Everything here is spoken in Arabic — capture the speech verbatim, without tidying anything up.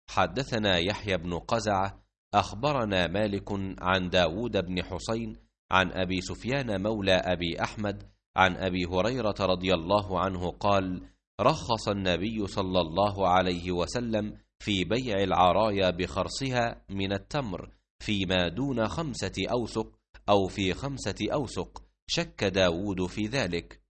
حدثنا يحيى بن قزعة أخبرنا مالك عن داود بن حسين عن أبي سفيان مولى أبي أحمد عن أبي هريرة رضي الله عنه قال: رخص النبي صلى الله عليه وسلم في بيع العرايا بخرصها من التمر فيما دون خمسة أوسق أو في خمسة أوسق. شك داود في ذلك.